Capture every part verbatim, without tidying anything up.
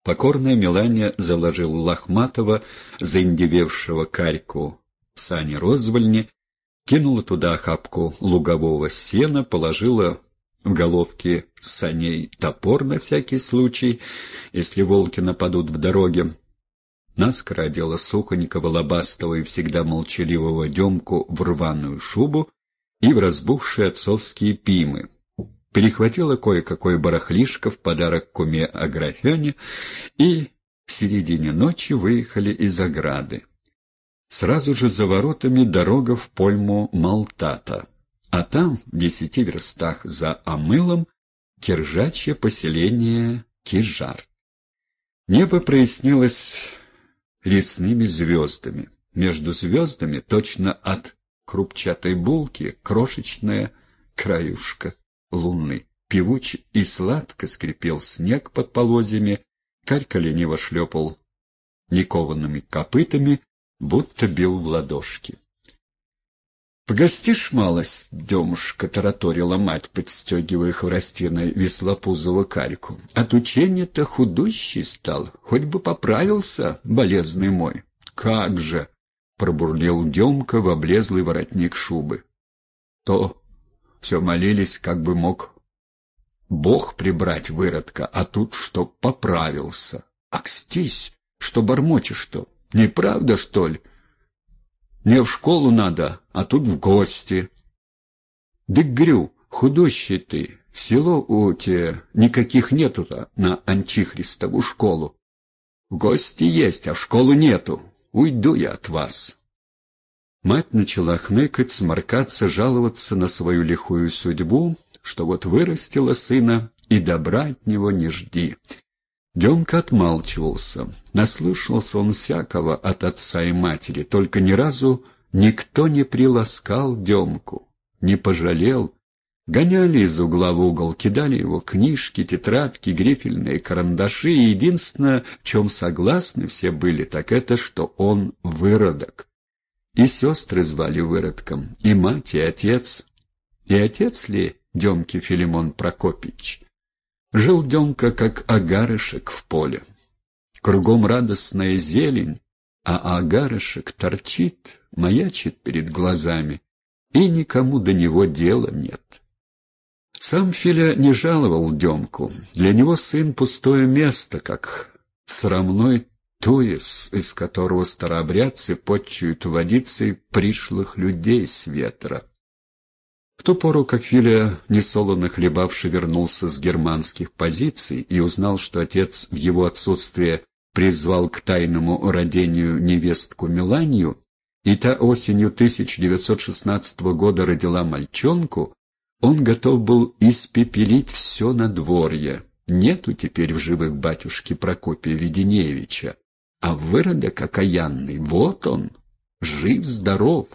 Покорная Мелания заложила Лохматова, заиндевевшего Карьку, в сани розвольни, кинула туда охапку лугового сена, положила в головки саней топор на всякий случай, если волки нападут в дороге. Наскоро одела сухонького, лобастого и всегда молчаливого Демку в рваную шубу и в разбухшие отцовские пимы. Перехватила кое-какое барахлишко в подарок куме Аграфене и в середине ночи выехали из ограды. Сразу же за воротами дорога в пойму Малтата, а там, в десяти верстах за Амылом, киржачье поселение Кижар. Небо прояснилось лесными звездами. Между звездами, точно от крупчатой булки, крошечная краюшка луны. Певуче и сладко скрипел снег под полозьями, Карька лениво шлепал никованными копытами, будто бил в ладошки. — Погостишь малость, Демушка, — тараторила мать, подстегивая хворостиной веслопузого Карьку. — От учения-то худущий стал, хоть бы поправился, болезный мой. — Как же! — пробурлил Демка в облезлый воротник шубы. — То все молились, как бы мог Бог прибрать выродка, а тут чтоб поправился. Акстись, что бормочешь-то? Неправда, что ли? Мне в школу надо, а тут в гости. Дык грю, худощий ты, село у тебя никаких нету-то на Антихристову школу. В гости есть, а в школу нету. Уйду я от вас. Мать начала хныкать, сморкаться, жаловаться на свою лихую судьбу, что вот вырастила сына, и добра от него не жди. Демка отмалчивался. Наслышался он всякого от отца и матери, только ни разу никто не приласкал Демку, не пожалел. Гоняли из угла в угол, кидали его книжки, тетрадки, грифельные карандаши, и единственное, в чем согласны все были, так это, что он выродок. И сестры звали выродком, и мать, и отец. И отец ли Демки Филимон Прокопич? Жил Демка, как агарышек в поле. Кругом радостная зелень, а агарышек торчит, маячит перед глазами, и никому до него дела нет. Сам Филя не жаловал Демку. Для него сын пустое место, как срамной туес, из которого старообрядцы подчуют водицей пришлых людей с ветра. В ту пору, как Филя, несолоно хлебавший, вернулся с германских позиций и узнал, что отец в его отсутствие призвал к тайному родению невестку Меланию, и та осенью тысяча девятьсот шестнадцатого года родила мальчонку, он готов был испепелить все надворье. Нету теперь в живых батюшки Прокопия Веденеевича, а выродок окаянный, вот он, жив-здоров.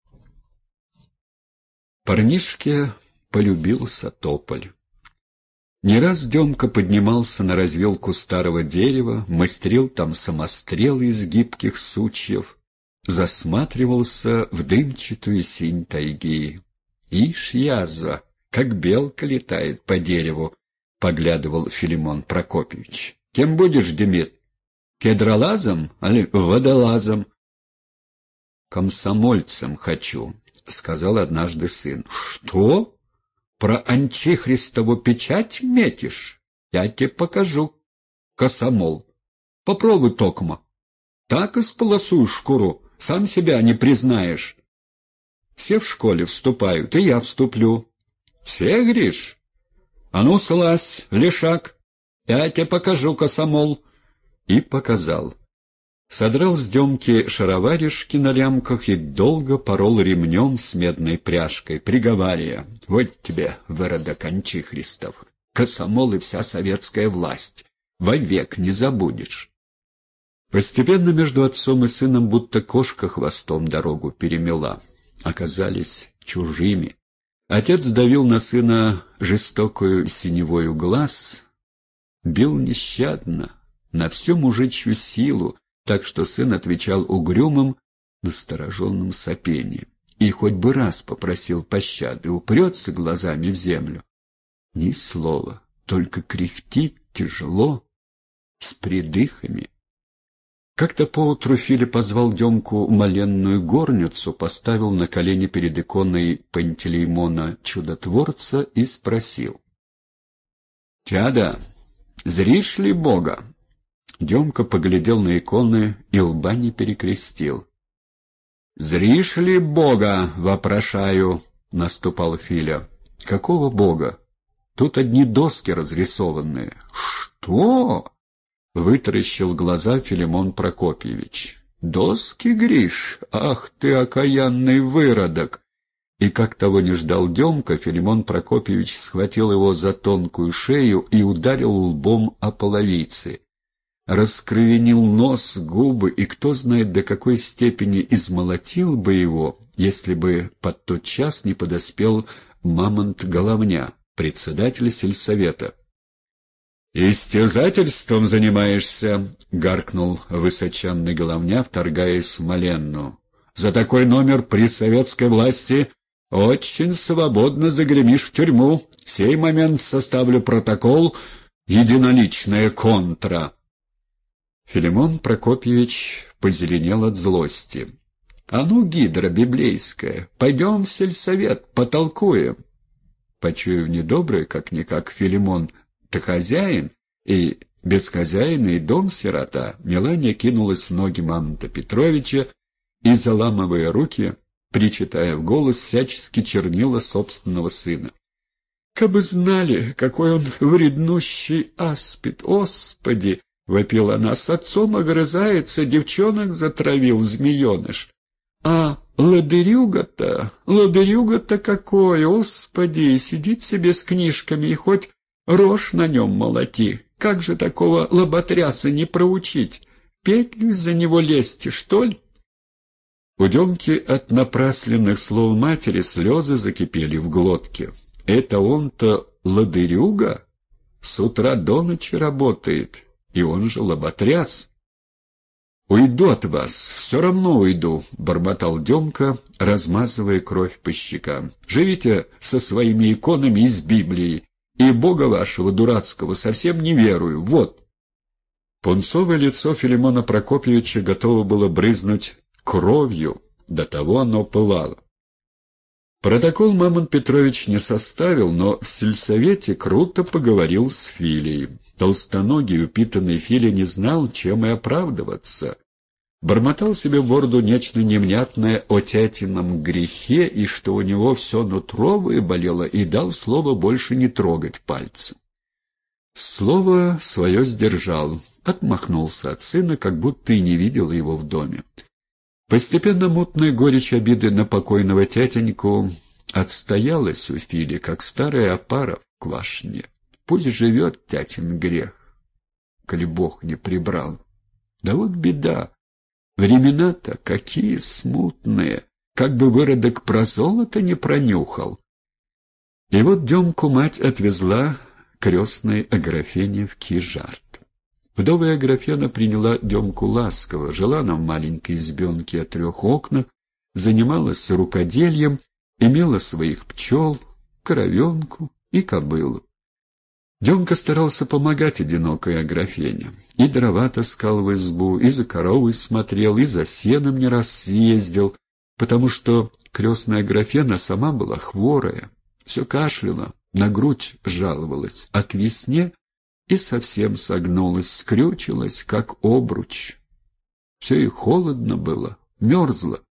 Парнишке полюбился тополь. Не раз Демка поднимался на развилку старого дерева, мастерил там самострелы из гибких сучьев, засматривался в дымчатую синь тайги. «Ишь, язва, как белка летает по дереву», — поглядывал Филимон Прокопьевич. «Кем будешь, Демид? Кедролазом или водолазом?» «Комсомольцем хочу», — сказал однажды сын. «Что? Про Антихристову печать метишь? Я тебе покажу. Комсомол. Попробуй токма. Так и сполосуешь шкуру, сам себя не признаешь. Все в школе вступают, и я вступлю. Все, Гриш? А ну, слазь, лешак, я тебе покажу, комсомол». И показал. Содрал с Демки шароваришки на лямках и долго порол ремнем с медной пряжкой, приговаривая: «Вот тебе, выродок Антихристов, комсомол и вся советская власть, вовек не забудешь». Постепенно между отцом и сыном будто кошка хвостом дорогу перемела. Оказались чужими. Отец давил на сына жестокую синевою глаз, бил нещадно, на всю мужичью силу, так что сын отвечал угрюмым, настороженным сопением. И хоть бы раз попросил пощады, упрется глазами в землю. Ни слова, только кряхтит тяжело, с придыхами. Как-то поутру Филя позвал Демку в моленную горницу, поставил на колени перед иконой Пантелеймона Чудотворца и спросил: «Чада, зришь ли Бога?» Демка поглядел на иконы и лба не перекрестил. «Зришь ли Бога, вопрошаю?» — наступал Филя. «Какого Бога? Тут одни доски разрисованные». «Что?» — вытаращил глаза Филимон Прокопьевич. «Доски, Гриш? Ах ты, окаянный выродок!» И как того не ждал Демка, Филимон Прокопьевич схватил его за тонкую шею и ударил лбом о половицы. Раскровенил нос, губы, и кто знает, до какой степени измолотил бы его, если бы под тот час не подоспел Мамонт Головня, председатель сельсовета. «Истязательством занимаешься?» — гаркнул высоченный Головня, вторгаясь в моленную. «За такой номер при советской власти очень свободно загремишь в тюрьму. В сей момент составлю протокол «Единоличная контра». Филимон Прокопьевич позеленел от злости. «А ну, гидра библейская, пойдем в сельсовет, потолкуем». Почуяв недоброе, как-никак Филимон-то хозяин, и без хозяина и дом сирота, Мелания кинулась в ноги Мамонта Петровича и, заламывая руки, причитая в голос, всячески чернила собственного сына. «Кабы знали, какой он вреднущий аспид, Господи!» — вопила она. «С отцом огрызается, девчонок затравил змееныш. А ладырюга-то, ладырюга-то какой, Господи! Сидит себе с книжками и хоть рожь на нем молоти. Как же такого лоботряса не проучить? Петлю из-за него лезьте, что ли?» У Демки от напрасленных слов матери слезы закипели в глотке. «Это он-то ладырюга? С утра до ночи работает, и он же лоботряс». «Уйду от вас, все равно уйду», — бормотал Демка, размазывая кровь по щекам. «Живите со своими иконами из Библии, и Бога вашего дурацкого совсем не верую, вот». Пунцовое лицо Филимона Прокопьевича готово было брызнуть кровью, до того оно пылало. Протокол Мамонт Петрович не составил, но в сельсовете круто поговорил с Филей. Толстоногий, упитанный Филя не знал, чем и оправдываться. Бормотал себе в бороду нечто невнятное о тятином грехе, и что у него все нутро выболело, и дал слово больше не трогать пальцем. Слово свое сдержал, отмахнулся от сына, как будто и не видел его в доме. Постепенно мутная горечь обиды на покойного тятеньку отстоялась у Фили, как старая опара в квашне. Пусть живет тятин грех, коли Бог не прибрал. Да вот беда, времена-то какие смутные, как бы выродок про золото не пронюхал. И вот Демку мать отвезла крестной Аграфене в Кижарт. Вдовая Аграфена приняла Демку ласково, жила она в маленькой избенке о трех окнах, занималась рукодельем, имела своих пчел, коровенку и кобылу. Демка старался помогать одинокой Аграфене. И дрова таскал в избу, и за коровой смотрел, и за сеном не раз съездил, потому что крестная Аграфена сама была хворая, все кашляла, на грудь жаловалась, а к весне и совсем согнулась, скрючилась, как обруч. Все и холодно было, мерзло.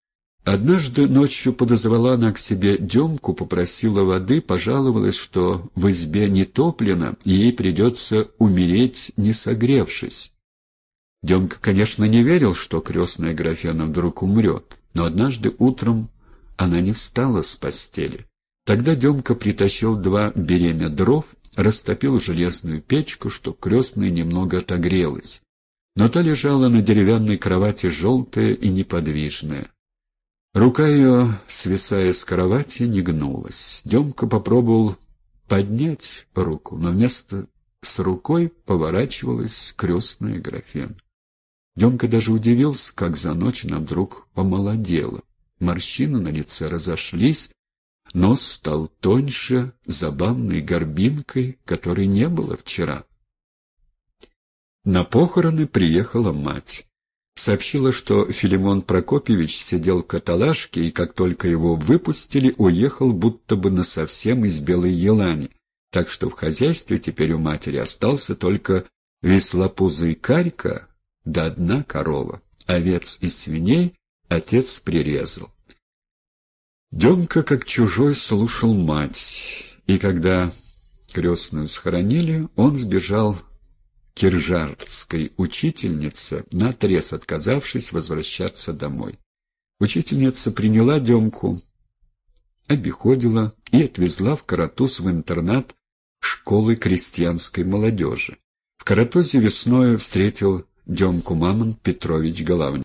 Однажды ночью подозвала она к себе Демку, попросила воды, пожаловалась, что в избе не топлено, и ей придется умереть, не согревшись. Демка, конечно, не верил, что крестная Аграфена вдруг умрет, но однажды утром она не встала с постели. Тогда Демка притащил два беремя дров, растопил железную печку, чтоб крестная немного отогрелась. Но та лежала на деревянной кровати желтая и неподвижная. Рука ее, свисая с кровати, не гнулась. Демка попробовал поднять руку, но вместо с рукой поворачивалась крестная Аграфена. Демка даже удивился, как за ночь она вдруг помолодела. Морщины на лице разошлись, нос стал тоньше, забавной горбинкой, которой не было вчера. На похороны приехала мать. Сообщила, что Филимон Прокопьевич сидел в каталажке, и как только его выпустили, уехал будто бы насовсем из Белой Елани, так что в хозяйстве теперь у матери остался только веслопузый карька да одна корова. Овец и свиней отец прирезал. Демка, как чужой, слушал мать, и когда крестную схоронили, он сбежал к киржардской учительнице, наотрез отказавшись возвращаться домой. Учительница приняла Демку, обиходила и отвезла в Каратуз в интернат школы крестьянской молодежи. В Каратузе весною встретил Демку Мамонт Петрович Головня.